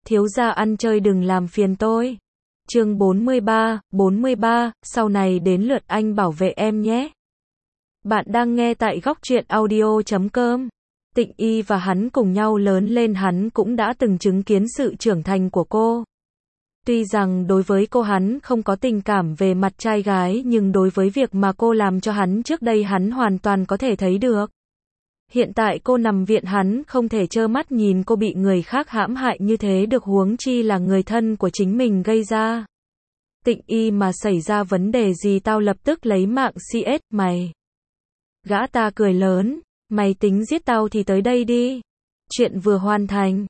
Thiếu gia ăn chơi đừng làm phiền tôi. Chương 43, sau này đến lượt anh bảo vệ em nhé. Bạn đang nghe tại góc truyện audio.com. Tịnh Y và hắn cùng nhau lớn lên, hắn cũng đã từng chứng kiến sự trưởng thành của cô. Tuy rằng đối với cô hắn không có tình cảm về mặt trai gái, nhưng đối với việc mà cô làm cho hắn trước đây hắn hoàn toàn có thể thấy được. Hiện tại cô nằm viện, hắn không thể trơ mắt nhìn cô bị người khác hãm hại như thế được, huống chi là người thân của chính mình gây ra. Tịnh Y mà xảy ra vấn đề gì tao lập tức lấy mạng CS mày. Gã ta cười lớn, mày tính giết tao thì tới đây đi. Chuyện vừa hoàn thành.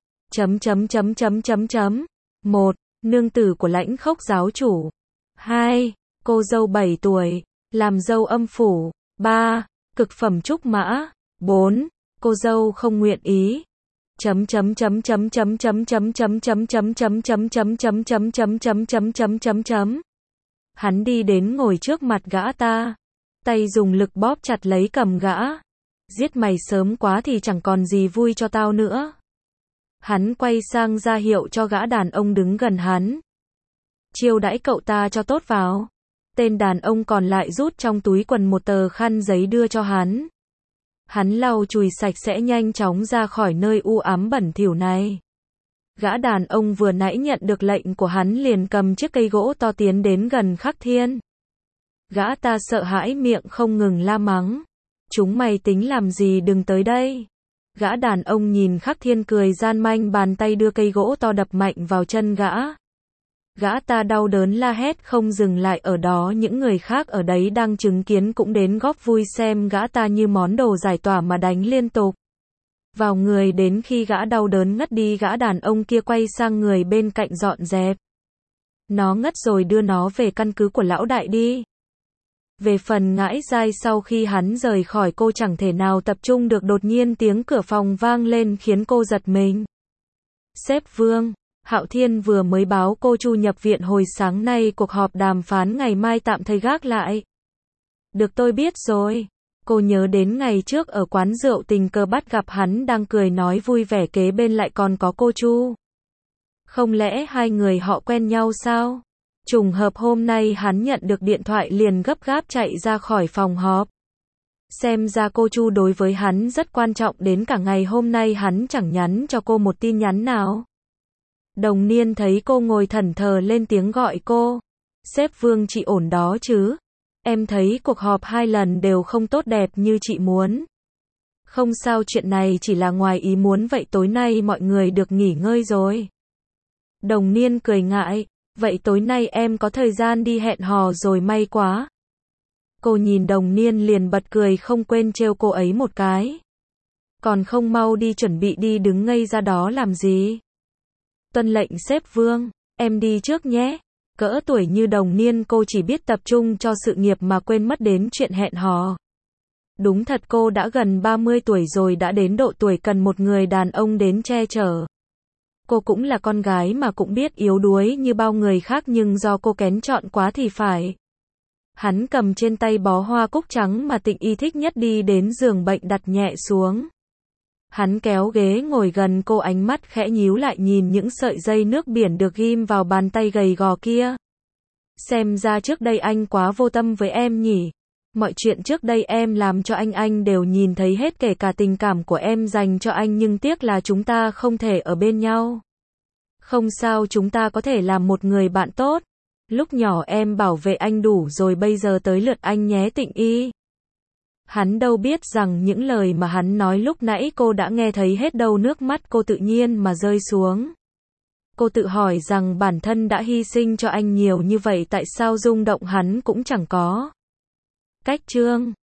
1. Nương tử của Lãnh Khốc giáo chủ. 2. Cô dâu 7 tuổi, làm dâu âm phủ. 3. Cực phẩm trúc mã. 4. Cô dâu không nguyện ý. Hắn đi đến ngồi trước mặt gã ta, tay dùng lực bóp chặt lấy cầm gã. Giết mày sớm quá thì chẳng còn gì vui cho tao nữa. Hắn quay sang ra hiệu cho gã đàn ông đứng gần hắn. Chiêu đãi cậu ta cho tốt vào. Tên đàn ông còn lại rút trong túi quần một tờ khăn giấy đưa cho hắn. Hắn lau chùi sạch sẽ nhanh chóng ra khỏi nơi u ám bẩn thỉu này. Gã đàn ông vừa nãy nhận được lệnh của hắn liền cầm chiếc cây gỗ to tiến đến gần Khắc Thiên. Gã ta sợ hãi miệng không ngừng la mắng. Chúng mày tính làm gì, đừng tới đây. Gã đàn ông nhìn Khắc Thiên cười gian manh, bàn tay đưa cây gỗ to đập mạnh vào chân gã. Gã ta đau đớn la hét không dừng lại ở đó, những người khác ở đấy đang chứng kiến cũng đến góp vui xem gã ta như món đồ giải tỏa mà đánh liên tục vào người, đến khi gã đau đớn ngất đi, gã đàn ông kia quay sang người bên cạnh dọn dẹp. Nó ngất rồi, đưa nó về căn cứ của lão đại đi. Về phần Ngãi Giai, sau khi hắn rời khỏi cô chẳng thể nào tập trung được, đột nhiên tiếng cửa phòng vang lên khiến cô giật mình. Sếp Vương, Hạo Thiên vừa mới báo cô Chu nhập viện hồi sáng nay, cuộc họp đàm phán ngày mai tạm thời gác lại. Được, tôi biết rồi. Cô nhớ đến ngày trước ở quán rượu tình cờ bắt gặp hắn đang cười nói vui vẻ, kế bên lại còn có cô Chu. Không lẽ hai người họ quen nhau sao? Trùng hợp hôm nay hắn nhận được điện thoại liền gấp gáp chạy ra khỏi phòng họp. Xem ra cô Chu đối với hắn rất quan trọng, đến cả ngày hôm nay hắn chẳng nhắn cho cô một tin nhắn nào. Đồng Niên thấy cô ngồi thẫn thờ lên tiếng gọi cô. Sếp Vương, chị ổn đó chứ? Em thấy cuộc họp 2 lần đều không tốt đẹp như chị muốn. Không sao, chuyện này chỉ là ngoài ý muốn vậy, tối nay mọi người được nghỉ ngơi rồi. Đồng Niên cười ngại, vậy tối nay em có thời gian đi hẹn hò rồi, may quá. Cô nhìn Đồng Niên liền bật cười, không quên trêu cô ấy một cái. Còn không mau đi chuẩn bị đi, đứng ngây ra đó làm gì? Tuân lệnh sếp Vương, em đi trước nhé. Cỡ tuổi như Đồng Niên, cô chỉ biết tập trung cho sự nghiệp mà quên mất đến chuyện hẹn hò. Đúng thật, cô đã gần 30 tuổi rồi, đã đến độ tuổi cần một người đàn ông đến che chở. Cô cũng là con gái mà cũng biết yếu đuối như bao người khác, nhưng do cô kén chọn quá thì phải. Hắn cầm trên tay bó hoa cúc trắng mà Tịnh Y thích nhất, đi đến giường bệnh đặt nhẹ xuống. Hắn kéo ghế ngồi gần cô, ánh mắt khẽ nhíu lại nhìn những sợi dây nước biển được ghim vào bàn tay gầy gò kia. Xem ra trước đây anh quá vô tâm với em nhỉ. Mọi chuyện trước đây em làm cho anh đều nhìn thấy hết, kể cả tình cảm của em dành cho anh, nhưng tiếc là chúng ta không thể ở bên nhau. Không sao, chúng ta có thể làm một người bạn tốt. Lúc nhỏ em bảo vệ anh đủ rồi, bây giờ tới lượt anh nhé Tịnh Y. Hắn đâu biết rằng những lời mà hắn nói lúc nãy cô đã nghe thấy hết đâu, nước mắt cô tự nhiên mà rơi xuống. Cô tự hỏi rằng bản thân đã hy sinh cho anh nhiều như vậy, tại sao rung động hắn cũng chẳng có. Cách chương